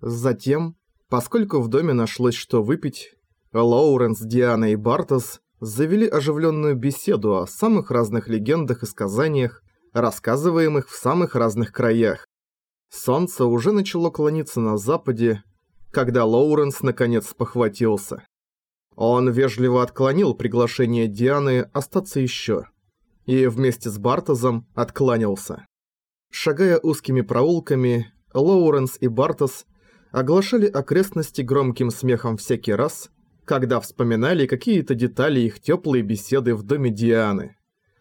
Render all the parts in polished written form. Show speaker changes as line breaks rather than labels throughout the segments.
Затем, поскольку в доме нашлось что выпить, Лоуренс, Диана и Бартос завели оживленную беседу о самых разных легендах и сказаниях, рассказываемых в самых разных краях. Солнце уже начало клониться на западе, когда Лоуренс наконец спохватился. Он вежливо отклонил приглашение Дианы остаться еще, и вместе с Бартосом откланялся. Шагая узкими проулками, Лоуренс и Бартос оглашали окрестности громким смехом всякий раз, когда вспоминали какие-то детали их теплой беседы в доме Дианы.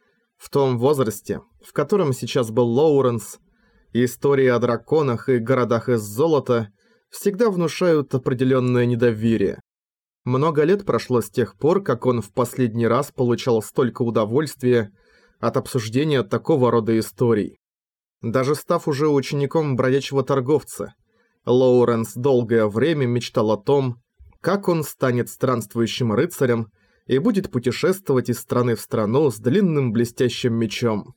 В том возрасте, в котором сейчас был Лоуренс, истории о драконах и городах из золота всегда внушают определенное недоверие. Много лет прошло с тех пор, как он в последний раз получал столько удовольствия от обсуждения такого рода историй. Даже став уже учеником бродячего торговца, Лоуренс долгое время мечтал о том, как он станет странствующим рыцарем и будет путешествовать из страны в страну с длинным блестящим мечом.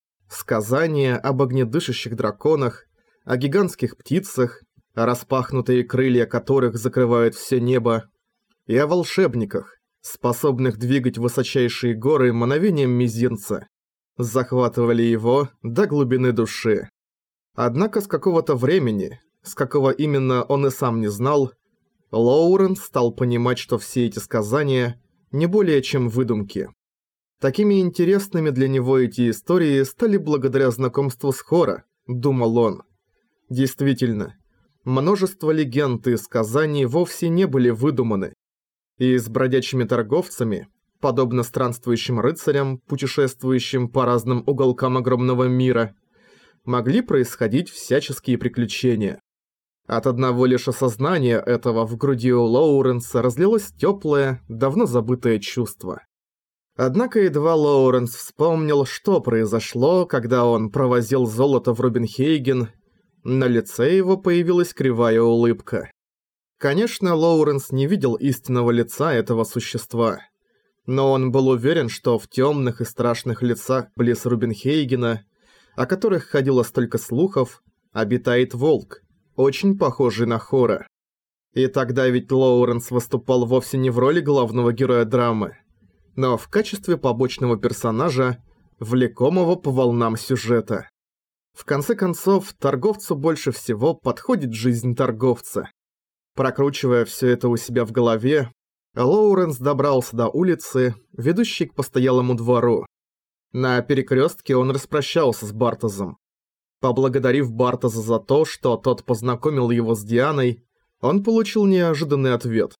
Сказания об огнедышащих драконах, о гигантских птицах, распахнутые крылья которых закрывают все небо, и о волшебниках, способных двигать высочайшие горы мановением мизинца, захватывали его до глубины души. Однако с какого-то времени, с какого именно он и сам не знал, Лоуренс стал понимать, что все эти сказания не более чем выдумки. Такими интересными для него эти истории стали благодаря знакомству с Хора, думал он. Действительно, множество легенд и сказаний вовсе не были выдуманы, и с бродячими торговцами, подобно странствующим рыцарям, путешествующим по разным уголкам огромного мира, могли происходить всяческие приключения. От одного лишь осознания этого в груди у Лоуренса разлилось теплое, давно забытое чувство. Однако едва Лоуренс вспомнил, что произошло, когда он провозил золото в Рубинхейген, на лице его появилась кривая улыбка. Конечно, Лоуренс не видел истинного лица этого существа, но он был уверен, что в темных и страшных лицах близ Рубинхейгена, о которых ходило столько слухов, обитает волк, очень похожий на Хора. И тогда ведь Лоуренс выступал вовсе не в роли главного героя драмы, но в качестве побочного персонажа, влекомого по волнам сюжета. В конце концов, торговцу больше всего подходит жизнь торговца. Прокручивая все это у себя в голове, Лоуренс добрался до улицы, ведущей к постоялому двору. На перекрестке он распрощался с Бартосом. Поблагодарив Бартоса за то, что тот познакомил его с Дианой, он получил неожиданный ответ.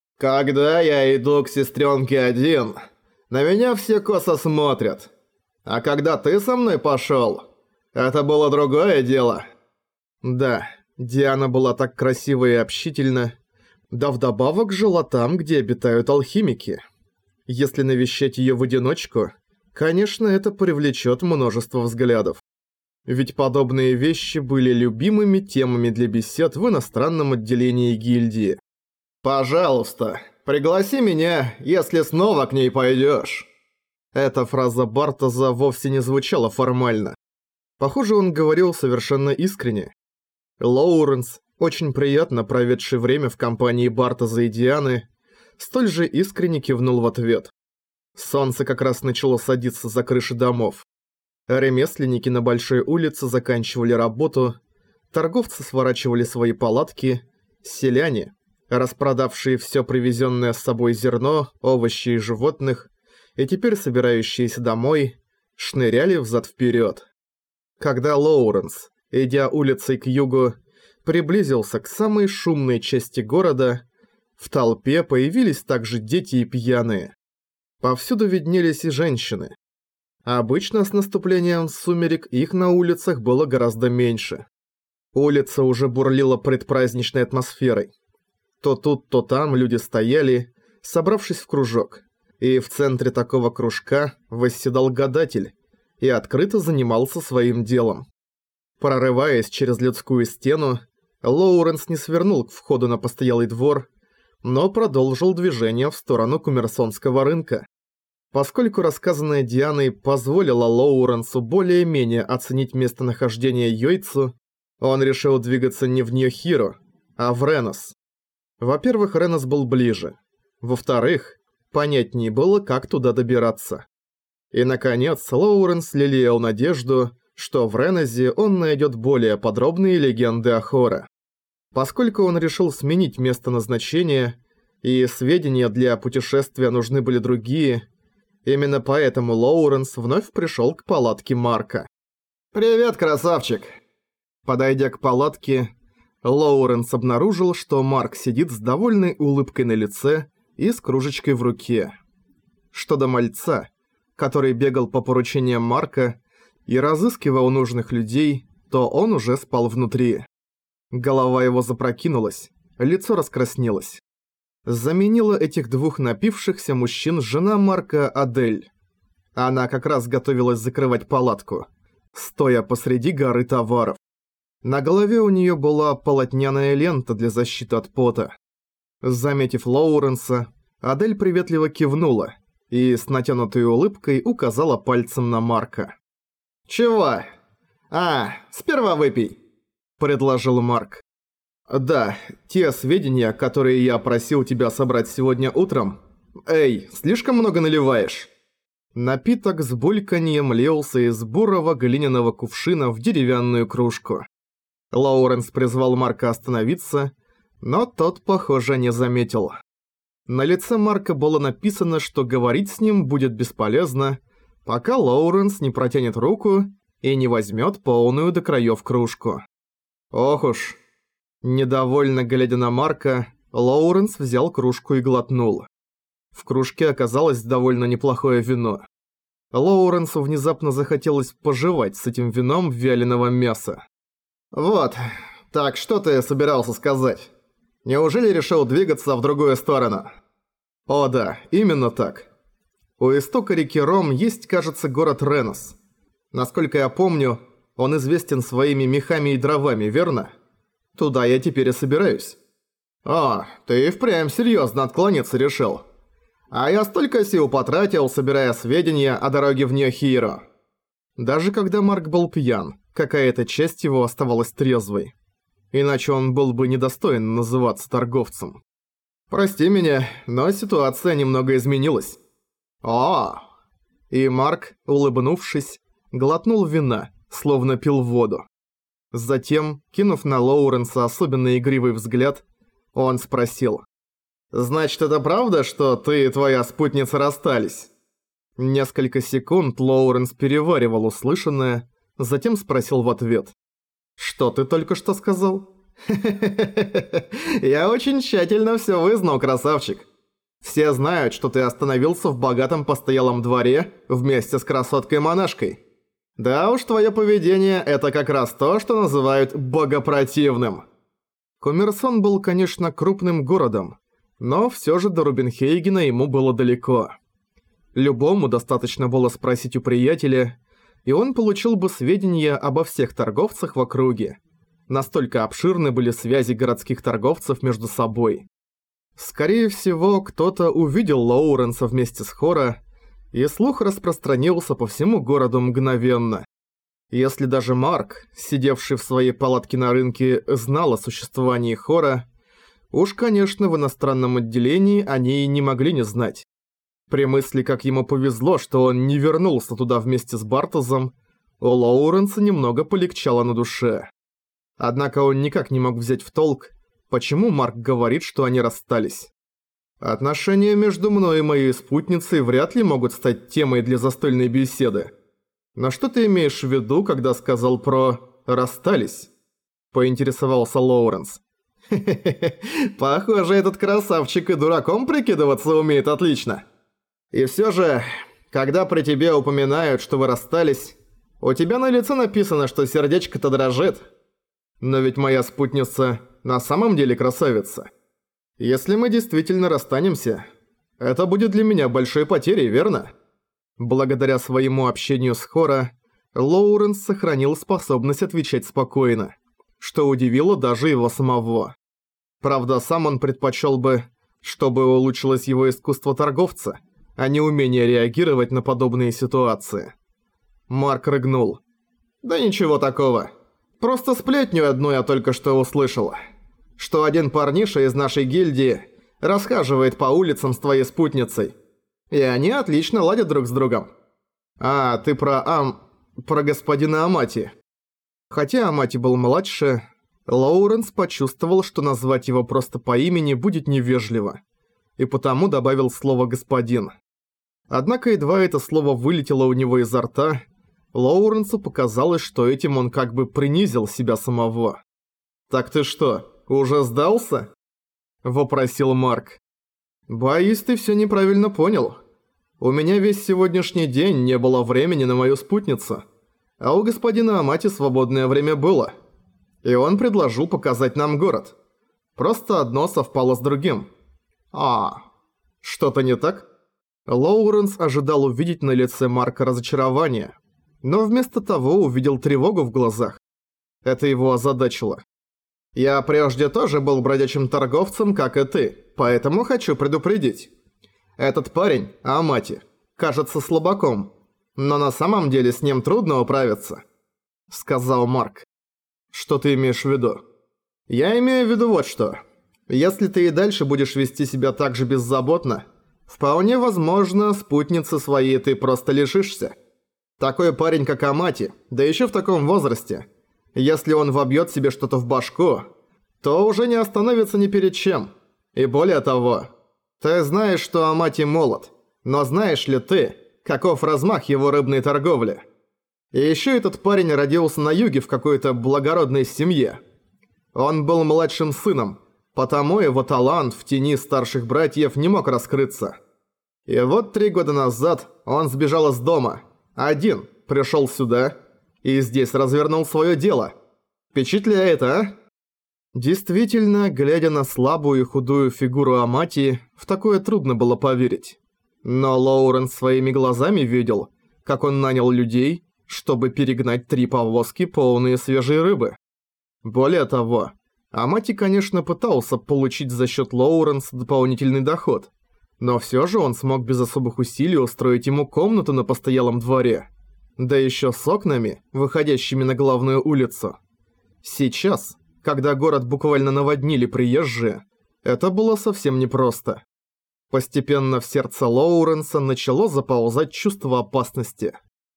«Когда я иду к сестренке один, на меня все косо смотрят. А когда ты со мной пошел, это было другое дело». Да, Диана была так красива и общительна, да вдобавок жила там, где обитают алхимики. Если навещать ее в одиночку, конечно, это привлечет множество взглядов. Ведь подобные вещи были любимыми темами для бесед в иностранном отделении гильдии. «Пожалуйста, пригласи меня, если снова к ней пойдешь». Эта фраза Бартоза вовсе не звучала формально. Похоже, он говорил совершенно искренне. Лоуренс, очень приятно проведший время в компании Бартоза и Дианы, столь же искренне кивнул в ответ. Солнце как раз начало садиться за крыши домов. Ремесленники на большой улице заканчивали работу, торговцы сворачивали свои палатки, селяне, распродавшие все привезенное с собой зерно, овощи и животных, и теперь собирающиеся домой, шныряли взад-вперед. Когда Лоуренс, идя улицей к югу, приблизился к самой шумной части города, в толпе появились также дети и пьяные. Повсюду виднелись и женщины. Обычно с наступлением сумерек их на улицах было гораздо меньше. Улица уже бурлила предпраздничной атмосферой. То тут, то там люди стояли, собравшись в кружок, и в центре такого кружка восседал гадатель и открыто занимался своим делом. Прорываясь через людскую стену, Лоуренс не свернул к входу на постоялый двор, но продолжил движение в сторону Кумерсонского рынка. Поскольку рассказанное Дианой позволило Лоуренсу более-менее оценить местонахождение Йойцу, он решил двигаться не в Нью-Хиро, а в Ренос. Во-первых, Ренос был ближе. Во-вторых, понятнее было, как туда добираться. И, наконец, Лоуренс лелеял надежду, что в Ренозе он найдет более подробные легенды о Хоре. Поскольку он решил сменить место назначения, и сведения для путешествия нужны были другие, именно поэтому Лоуренс вновь пришел к палатке Марка. «Привет, красавчик!» Подойдя к палатке, Лоуренс обнаружил, что Марк сидит с довольной улыбкой на лице и с кружечкой в руке. Что до мальца, который бегал по поручениям Марка и разыскивал нужных людей, то он уже спал внутри. Голова его запрокинулась, лицо раскраснелось. Заменила этих двух напившихся мужчин жена Марка Адель. Она как раз готовилась закрывать палатку, стоя посреди горы товаров. На голове у нее была полотняная лента для защиты от пота. Заметив Лоуренса, Адель приветливо кивнула и с натянутой улыбкой указала пальцем на Марка. «Чего? Сперва выпей», — предложил Марк. «Да, те сведения, которые я просил тебя собрать сегодня утром. Эй, слишком много наливаешь?» Напиток с бульканьем лился из бурого глиняного кувшина в деревянную кружку. Лоуренс призвал Марка остановиться, но тот, похоже, не заметил. На лице Марка было написано, что говорить с ним будет бесполезно, пока Лоуренс не протянет руку и не возьмет полную до краев кружку. Ох уж. Недовольно глядя на Марка, Лоуренс взял кружку и глотнул. В кружке оказалось довольно неплохое вино. Лоуренсу внезапно захотелось пожевать с этим вином вяленого мяса. «Вот, так что ты собирался сказать? Неужели решил двигаться в другую сторону?» «О да, именно так. У истока реки Ром есть, кажется, город Ренос. Насколько я помню, он известен своими мехами и дровами, верно? Туда я теперь и собираюсь». «О, ты и впрямь серьезно отклониться решил. А я столько сил потратил, собирая сведения о дороге в Нью-Хиро». Даже когда Марк был пьян, какая-то часть его оставалась трезвой. Иначе он был бы недостоин называться торговцем. «Прости меня, но ситуация немного изменилась». «О!» И Марк, улыбнувшись, глотнул вина, словно пил воду. Затем, кинув на Лоуренса особенно игривый взгляд, он спросил: «Значит, это правда, что ты и твоя спутница расстались?» Несколько секунд Лоуренс переваривал услышанное, затем спросил в ответ: «Что ты только что сказал?» «Я очень тщательно всё вызнал, красавчик. Все знают, что ты остановился в богатом постоялом дворе вместе с красоткой-монашкой. Да уж, твое поведение – это как раз то, что называют богопротивным». Коммерсон был, конечно, крупным городом, но всё же до Рубинхейгена ему было далеко. Любому достаточно было спросить у приятеля, и он получил бы сведения обо всех торговцах в округе. Настолько обширны были связи городских торговцев между собой. Скорее всего, кто-то увидел Лоуренса вместе с Хоро, и слух распространился по всему городу мгновенно. Если даже Марк, сидевший в своей палатке на рынке, знал о существовании Хоро, уж, конечно, в иностранном отделении они и не могли не знать. При мысли, как ему повезло, что он не вернулся туда вместе с Бартозом, у Лоуренса немного полегчало на душе. Однако он никак не мог взять в толк, почему Марк говорит, что они расстались. Отношения между мной и моей спутницей вряд ли могут стать темой для застольной беседы. Но что ты имеешь в виду, когда сказал про «расстались»? Поинтересовался Лоуренс. «Хе-хе-хе, похоже, этот красавчик и дураком прикидываться умеет отлично. И всё же, когда при тебе упоминают, что вы расстались, у тебя на лице написано, что сердечко-то дрожит. Но ведь моя спутница на самом деле красавица. Если мы действительно расстанемся, это будет для меня большой потерей, верно?» Благодаря своему общению с Хоро, Лоуренс сохранил способность отвечать спокойно, что удивило даже его самого. Правда, сам он предпочел бы, чтобы улучшилось его искусство торговца, а не умение реагировать на подобные ситуации. Марк рыгнул. «Да ничего такого. Просто сплетню одну я только что услышал. что один парниша из нашей гильдии расхаживает по улицам с твоей спутницей. И они отлично ладят друг с другом. А, ты про господина Амати. Хотя Амати был младше, Лоуренс почувствовал, что назвать его просто по имени будет невежливо, и потому добавил слово «господин». Однако едва это слово вылетело у него изо рта, Лоуренсу показалось, что этим он как бы принизил себя самого. «Так ты что, уже сдался?» – вопросил Марк. «Боюсь, ты всё неправильно понял. У меня весь сегодняшний день не было времени на мою спутницу, а у господина Амати свободное время было. И он предложил показать нам город. Просто одно совпало с другим. Что-то не так?» Лоуренс ожидал увидеть на лице Марка разочарование, но вместо того увидел тревогу в глазах. Это его озадачило. «Я прежде тоже был бродячим торговцем, как и ты, поэтому хочу предупредить. Этот парень, Амати, кажется слабаком, но на самом деле с ним трудно управиться», — сказал Марк. «Что ты имеешь в виду?» «Я имею в виду вот что. Если ты и дальше будешь вести себя так же беззаботно, вполне возможно, спутницы своей ты просто лишишься. Такой парень, как Амати, да еще в таком возрасте, если он вобьет себе что-то в башку, то уже не остановится ни перед чем. И более того, ты знаешь, что Амати молод, но знаешь ли ты, каков размах его рыбной торговли? И еще этот парень родился на юге в какой-то благородной семье. Он был младшим сыном, потому его талант в тени старших братьев не мог раскрыться. И вот 3 года назад он сбежал из дома, один, пришел сюда и здесь развернул свое дело. Впечатляет, а?» Действительно, глядя на слабую и худую фигуру Амати, в такое трудно было поверить. Но Лоуренс своими глазами видел, как он нанял людей, чтобы перегнать 3 повозки, полные свежей рыбы. Более того, Амати, конечно, пытался получить за счет Лоуренса дополнительный доход, но все же он смог без особых усилий устроить ему комнату на постоялом дворе, да еще с окнами, выходящими на главную улицу. Сейчас, когда город буквально наводнили приезжие, это было совсем непросто. Постепенно в сердце Лоуренса начало заползать чувство опасности.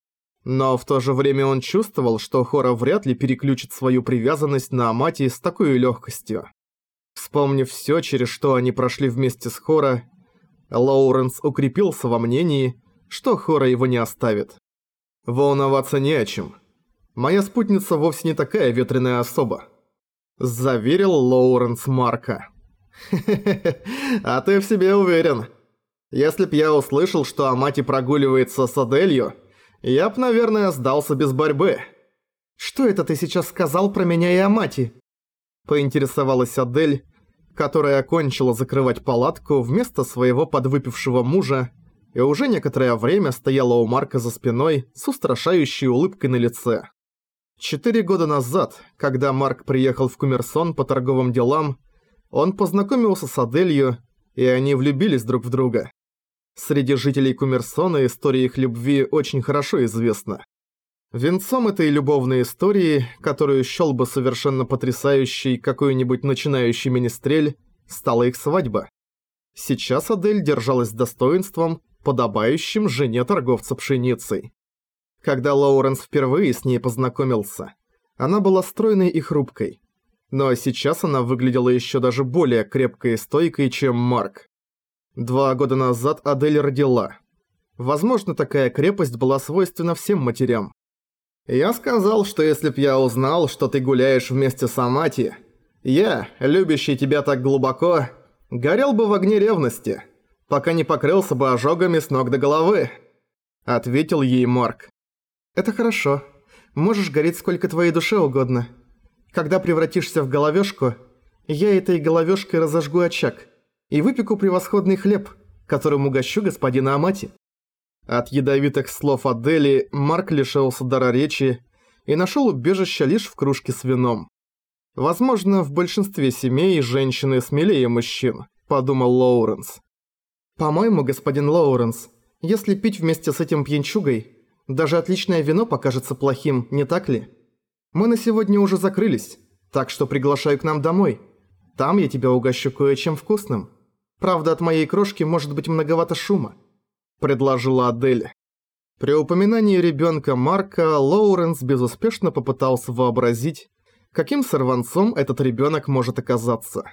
Но в то же время он чувствовал, что Хора вряд ли переключит свою привязанность на Амати с такой легкостью. Вспомнив все, через что они прошли вместе с Хора, Лоуренс укрепился во мнении, что Хора его не оставит. «Волноваться не о чем. Моя спутница вовсе не такая ветреная особа», – заверил Лоуренс Марка. «Хе-хе-хе, а ты в себе уверен. Если б я услышал, что Амати прогуливается с Аделью, я б, наверное, сдался без борьбы». «Что это ты сейчас сказал про меня и Амати?» – поинтересовалась Адель, которая окончила закрывать палатку вместо своего подвыпившего мужа и уже некоторое время стояла у Марка за спиной с устрашающей улыбкой на лице. 4 года назад, когда Марк приехал в Кумерсон по торговым делам, он познакомился с Аделью, и они влюбились друг в друга. Среди жителей Кумерсона история их любви очень хорошо известна. Венцом этой любовной истории, которую счёл бы совершенно потрясающей какой-нибудь начинающий министрель, стала их свадьба. Сейчас Адель держалась с достоинством, подобающим жене торговца пшеницей. Когда Лоуренс впервые с ней познакомился, она была стройной и хрупкой. Но сейчас она выглядела еще даже более крепкой и стойкой, чем Марк. 2 года назад Адель родила. Возможно, такая крепость была свойственна всем матерям. «Я сказал, что если б я узнал, что ты гуляешь вместе с Амати, я, любящий тебя так глубоко, горел бы в огне ревности, пока не покрылся бы ожогами с ног до головы», — ответил ей Марк. «Это хорошо. Можешь гореть сколько твоей душе угодно. Когда превратишься в головешку, я этой головешкой разожгу очаг и выпеку превосходный хлеб, которым угощу господина Амати». От ядовитых слов Адели Марк лишился дара речи и нашел убежище лишь в кружке с вином. «Возможно, в большинстве семей женщины смелее мужчин», – подумал Лоуренс. «По-моему, господин Лоуренс, если пить вместе с этим пьянчугой, даже отличное вино покажется плохим, не так ли? Мы на сегодня уже закрылись, так что приглашаю к нам домой. Там я тебя угощу кое-чем вкусным. Правда, от моей крошки может быть многовато шума», – предложила Адель. При упоминании ребенка Марка Лоуренс безуспешно попытался вообразить, каким сорванцом этот ребенок может оказаться.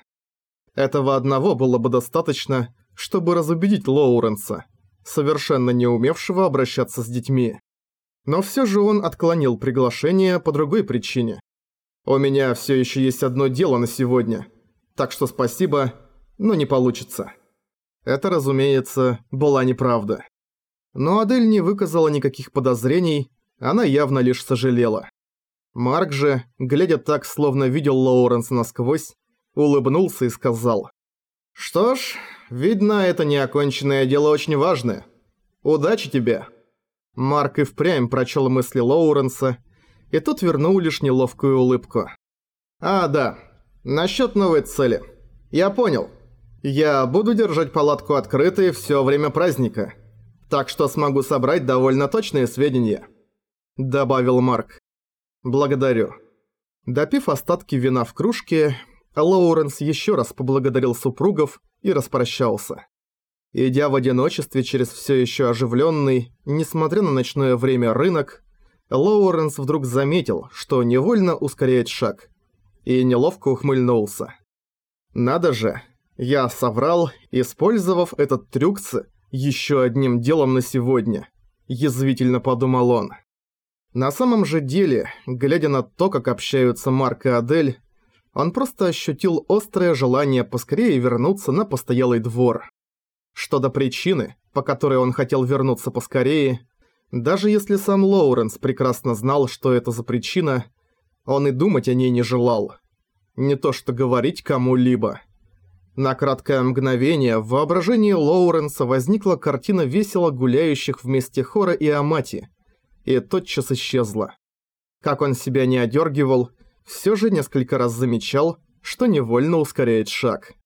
Этого одного было бы достаточно, чтобы разубедить Лоуренса, совершенно не умевшего обращаться с детьми. Но все же он отклонил приглашение по другой причине. «У меня все еще есть одно дело на сегодня, так что спасибо, но не получится». Это, разумеется, была неправда. Но Адель не выказала никаких подозрений, она явно лишь сожалела. Марк же, глядя так, словно видел Лоуренса насквозь, улыбнулся и сказал: «Что ж, видно, это неоконченное дело очень важное. Удачи тебе». Марк и впрямь прочел мысли Лоуренса, и тот вернул лишь неловкую улыбку. «А, да, насчет новой цели. Я понял. Я буду держать палатку открытой все время праздника, так что смогу собрать довольно точные сведения», – добавил Марк. «Благодарю». Допив остатки вина в кружке, Лоуренс еще раз поблагодарил супругов и распрощался. Идя в одиночестве через все еще оживленный, несмотря на ночное время, рынок, Лоуренс вдруг заметил, что невольно ускоряет шаг, и неловко ухмыльнулся. «Надо же, я соврал, использовав этот трюк с еще одним делом на сегодня», – язвительно подумал он. На самом же деле, глядя на то, как общаются Марк и Адель, он просто ощутил острое желание поскорее вернуться на постоялый двор. Что до причины, по которой он хотел вернуться поскорее, даже если сам Лоуренс прекрасно знал, что это за причина, он и думать о ней не желал. Не то что говорить кому-либо. На краткое мгновение в воображении Лоуренса возникла картина весело гуляющих вместе Хора и Амати, и тотчас исчезла. Как он себя не одергивал, все же несколько раз замечал, что невольно ускоряет шаг.